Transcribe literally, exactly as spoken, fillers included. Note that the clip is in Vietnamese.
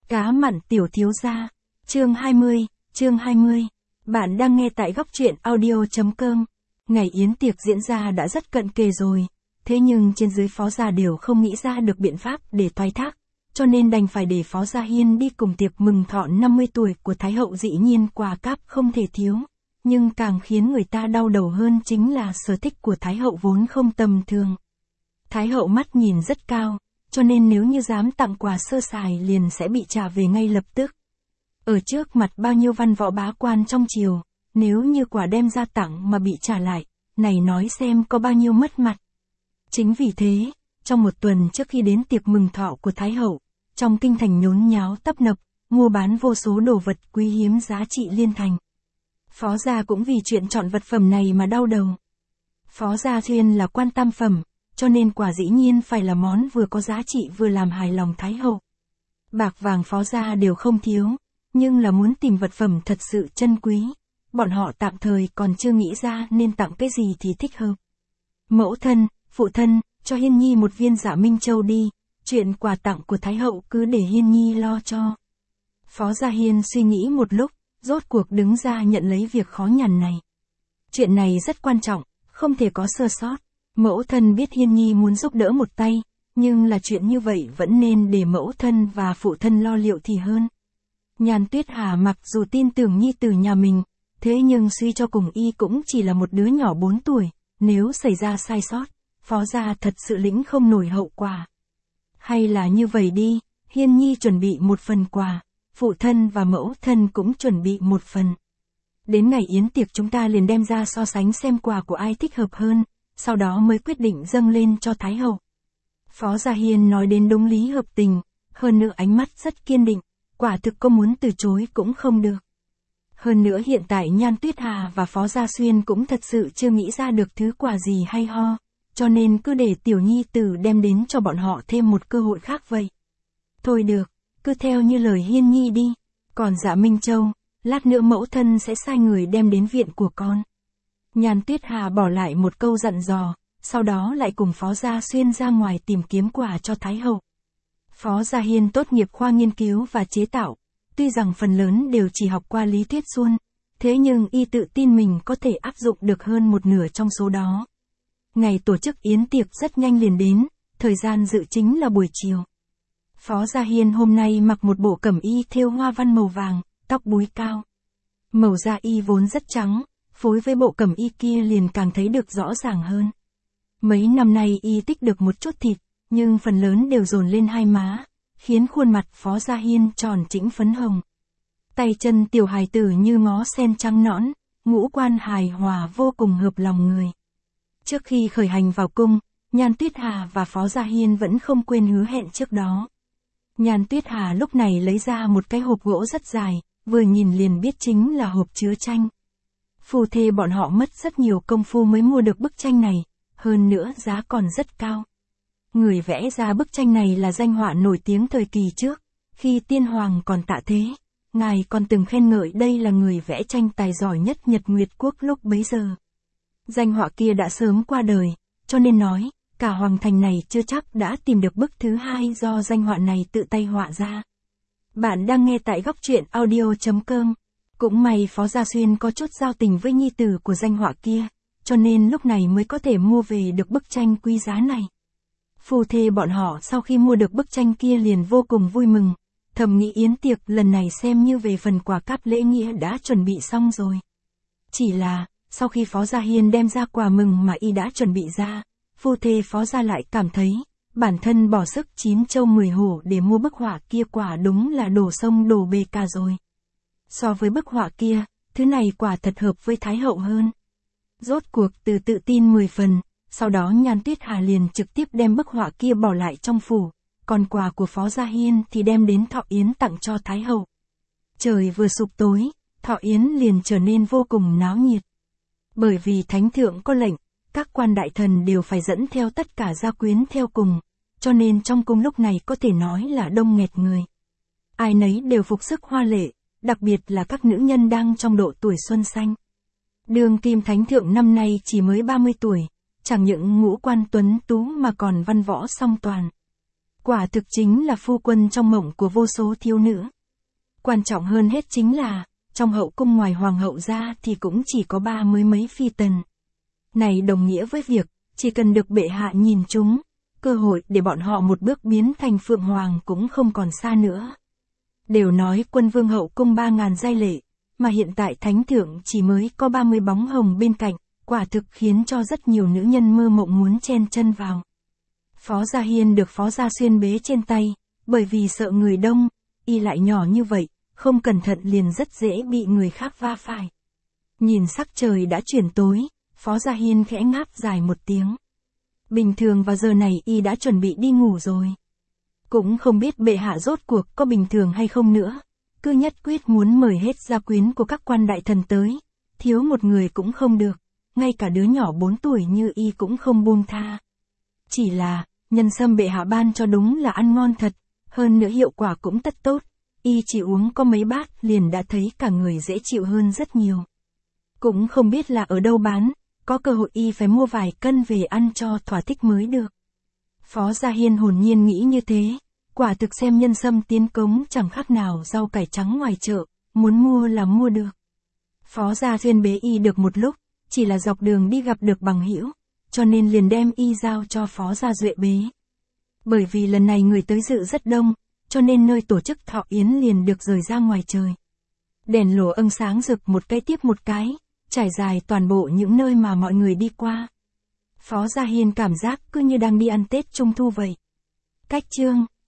Cá mặn tiểu thiếu gia. Chương hai mươi, chương hai mươi. Bạn đang nghe tại góc truyện audio.com. Ngày yến tiệc diễn ra đã rất cận kề rồi, thế nhưng trên dưới Phó Gia đều không nghĩ ra được biện pháp để thoái thác, cho nên đành phải để Phó Gia Hiên đi cùng tiệc mừng thọ năm mươi tuổi của Thái Hậu. Dĩ nhiên quà cáp không thể thiếu, nhưng càng khiến người ta đau đầu hơn chính là sở thích của Thái Hậu vốn không tầm thường. Thái Hậu mắt nhìn rất cao, cho nên nếu như dám tặng quà sơ sài liền sẽ bị trả về ngay lập tức. Ở trước mặt bao nhiêu văn võ bá quan trong triều, nếu như quà đem ra tặng mà bị trả lại, này nói xem có bao nhiêu mất mặt. Chính vì thế, trong một tuần trước khi đến tiệc mừng thọ của Thái Hậu, trong kinh thành nhốn nháo tấp nập, mua bán vô số đồ vật quý hiếm giá trị liên thành. Phó Gia cũng vì chuyện chọn vật phẩm này mà đau đầu. Phó Gia thuyên là quan tam phẩm, cho nên quà dĩ nhiên phải là món vừa có giá trị vừa làm hài lòng Thái Hậu. Bạc vàng Phó Gia đều không thiếu, nhưng là muốn tìm vật phẩm thật sự chân quý. Bọn họ tạm thời còn chưa nghĩ ra nên tặng cái gì thì thích hợp. Mẫu thân, phụ thân, cho Hiên Nhi một viên Dạ Minh Châu đi, chuyện quà tặng của Thái Hậu cứ để Hiên Nhi lo cho. Phó Gia Hiên suy nghĩ một lúc, rốt cuộc đứng ra nhận lấy việc khó nhằn này. Chuyện này rất quan trọng, không thể có sơ sót. Mẫu thân biết Hiên Nhi muốn giúp đỡ một tay, nhưng là chuyện như vậy vẫn nên để mẫu thân và phụ thân lo liệu thì hơn. Nhan Tuyết Hà mặc dù tin tưởng nhi tử nhà mình, thế nhưng suy cho cùng y cũng chỉ là một đứa nhỏ bốn tuổi, nếu xảy ra sai sót, Phó Gia thật sự lĩnh không nổi hậu quả. Hay là như vậy đi, Hiên Nhi chuẩn bị một phần quà, phụ thân và mẫu thân cũng chuẩn bị một phần. Đến ngày yến tiệc chúng ta liền đem ra so sánh xem quà của ai thích hợp hơn, sau đó mới quyết định dâng lên cho Thái Hậu. Phó Gia Hiên nói đến đúng lý hợp tình, hơn nữa ánh mắt rất kiên định, quả thực có muốn từ chối cũng không được. Hơn nữa hiện tại Nhan Tuyết Hà và Phó Gia Xuyên cũng thật sự chưa nghĩ ra được thứ quà gì hay ho, cho nên cứ để tiểu nhi tử đem đến cho bọn họ thêm một cơ hội khác vậy. Thôi được, cứ theo như lời Hiên Nhi đi, còn Dạ Minh Châu, lát nữa mẫu thân sẽ sai người đem đến viện của con. Nhan Tuyết Hà bỏ lại một câu dặn dò, sau đó lại cùng Phó Gia Xuyên ra ngoài tìm kiếm quà cho Thái Hậu. Phó Gia Hiên tốt nghiệp khoa nghiên cứu và chế tạo, tuy rằng phần lớn đều chỉ học qua lý thuyết suông, thế nhưng y tự tin mình có thể áp dụng được hơn một nửa trong số đó. Ngày tổ chức yến tiệc rất nhanh liền đến, thời gian dự chính là buổi chiều. Phó Gia Hiên hôm nay mặc một bộ cẩm y thêu hoa văn màu vàng, tóc búi cao. Màu da y vốn rất trắng, phối với bộ cẩm y kia liền càng thấy được rõ ràng hơn. Mấy năm nay y tích được một chút thịt, nhưng phần lớn đều dồn lên hai má, khiến khuôn mặt Phó Gia Hiên tròn trĩnh phấn hồng. Tay chân tiểu hài tử như ngó sen trắng nõn, ngũ quan hài hòa vô cùng hợp lòng người. Trước khi khởi hành vào cung, Nhan Tuyết Hà và Phó Gia Hiên vẫn không quên hứa hẹn trước đó. Nhan Tuyết Hà lúc này lấy ra một cái hộp gỗ rất dài, vừa nhìn liền biết chính là hộp chứa tranh. Phu thê bọn họ mất rất nhiều công phu mới mua được bức tranh này, hơn nữa giá còn rất cao. Người vẽ ra bức tranh này là danh họa nổi tiếng thời kỳ trước, khi tiên hoàng còn tạ thế, ngài còn từng khen ngợi đây là người vẽ tranh tài giỏi nhất Nhật Nguyệt Quốc lúc bấy giờ. Danh họa kia đã sớm qua đời, cho nên nói, cả hoàng thành này chưa chắc đã tìm được bức thứ hai do danh họa này tự tay họa ra. Bạn đang nghe tại góc truyện audio.com. Cũng may Phó Gia Xuyên có chút giao tình với nhi tử của danh họa kia, cho nên lúc này mới có thể mua về được bức tranh quý giá này. Phu thê bọn họ sau khi mua được bức tranh kia liền vô cùng vui mừng, thầm nghĩ yến tiệc lần này xem như về phần quà cáp lễ nghĩa đã chuẩn bị xong rồi. Chỉ là, sau khi Phó Gia Hiên đem ra quà mừng mà y đã chuẩn bị ra, phu thê Phó Gia lại cảm thấy, bản thân bỏ sức chín châu mười hổ để mua bức họa kia quả đúng là đổ sông đổ bể cả rồi. So với bức họa kia, thứ này quả thật hợp với Thái Hậu hơn. Rốt cuộc từ tự tin mười phần, sau đó Nhan Tuyết Hà liền trực tiếp đem bức họa kia bỏ lại trong phủ, còn quà của Phó Gia Hiên thì đem đến thọ yến tặng cho Thái Hậu. Trời vừa sụp tối, thọ yến liền trở nên vô cùng náo nhiệt. Bởi vì Thánh Thượng có lệnh, các quan đại thần đều phải dẫn theo tất cả gia quyến theo cùng, cho nên trong cung lúc này có thể nói là đông nghẹt người. Ai nấy đều phục sức hoa lệ, đặc biệt là các nữ nhân đang trong độ tuổi xuân xanh. Đương kim Thánh Thượng năm nay chỉ mới ba mươi tuổi, chẳng những ngũ quan tuấn tú mà còn văn võ song toàn. Quả thực chính là phu quân trong mộng của vô số thiếu nữ. Quan trọng hơn hết chính là, trong hậu cung ngoài hoàng hậu ra thì cũng chỉ có ba mươi mấy phi tần. Này đồng nghĩa với việc, chỉ cần được bệ hạ nhìn chúng, cơ hội để bọn họ một bước biến thành phượng hoàng cũng không còn xa nữa. Đều nói quân vương hậu cung ba ngàn giai lệ, mà hiện tại thánh thượng chỉ mới có ba mươi bóng hồng bên cạnh, quả thực khiến cho rất nhiều nữ nhân mơ mộng muốn chen chân vào. Phó Gia Hiên được Phó Gia Xuyên bế trên tay, bởi vì sợ người đông, y lại nhỏ như vậy, không cẩn thận liền rất dễ bị người khác va phải. Nhìn sắc trời đã chuyển tối, Phó Gia Hiên khẽ ngáp dài một tiếng. Bình thường vào giờ này y đã chuẩn bị đi ngủ rồi. Cũng không biết bệ hạ rốt cuộc có bình thường hay không nữa. Cứ nhất quyết muốn mời hết gia quyến của các quan đại thần tới. Thiếu một người cũng không được. Ngay cả đứa nhỏ bốn tuổi như y cũng không buông tha. Chỉ là, nhân sâm bệ hạ ban cho đúng là ăn ngon thật. Hơn nữa hiệu quả cũng tất tốt. Y chỉ uống có mấy bát liền đã thấy cả người dễ chịu hơn rất nhiều. Cũng không biết là ở đâu bán. Có cơ hội y phải mua vài cân về ăn cho thỏa thích mới được. Phó Gia Hiên hồn nhiên nghĩ như thế. Quả thực xem nhân sâm tiến cống chẳng khác nào rau cải trắng ngoài chợ, muốn mua là mua được. Phó Gia Xuyên bế y được một lúc, chỉ là dọc đường đi gặp được bằng hữu, cho nên liền đem y giao cho Phó Gia Duệ bế. Bởi vì lần này người tới dự rất đông, cho nên nơi tổ chức thọ yến liền được rời ra ngoài trời. Đèn lửa âng sáng rực một cái tiếp một cái, trải dài toàn bộ những nơi mà mọi người đi qua. Phó Gia Hiên cảm giác cứ như đang đi ăn Tết Trung Thu vậy. Cách chương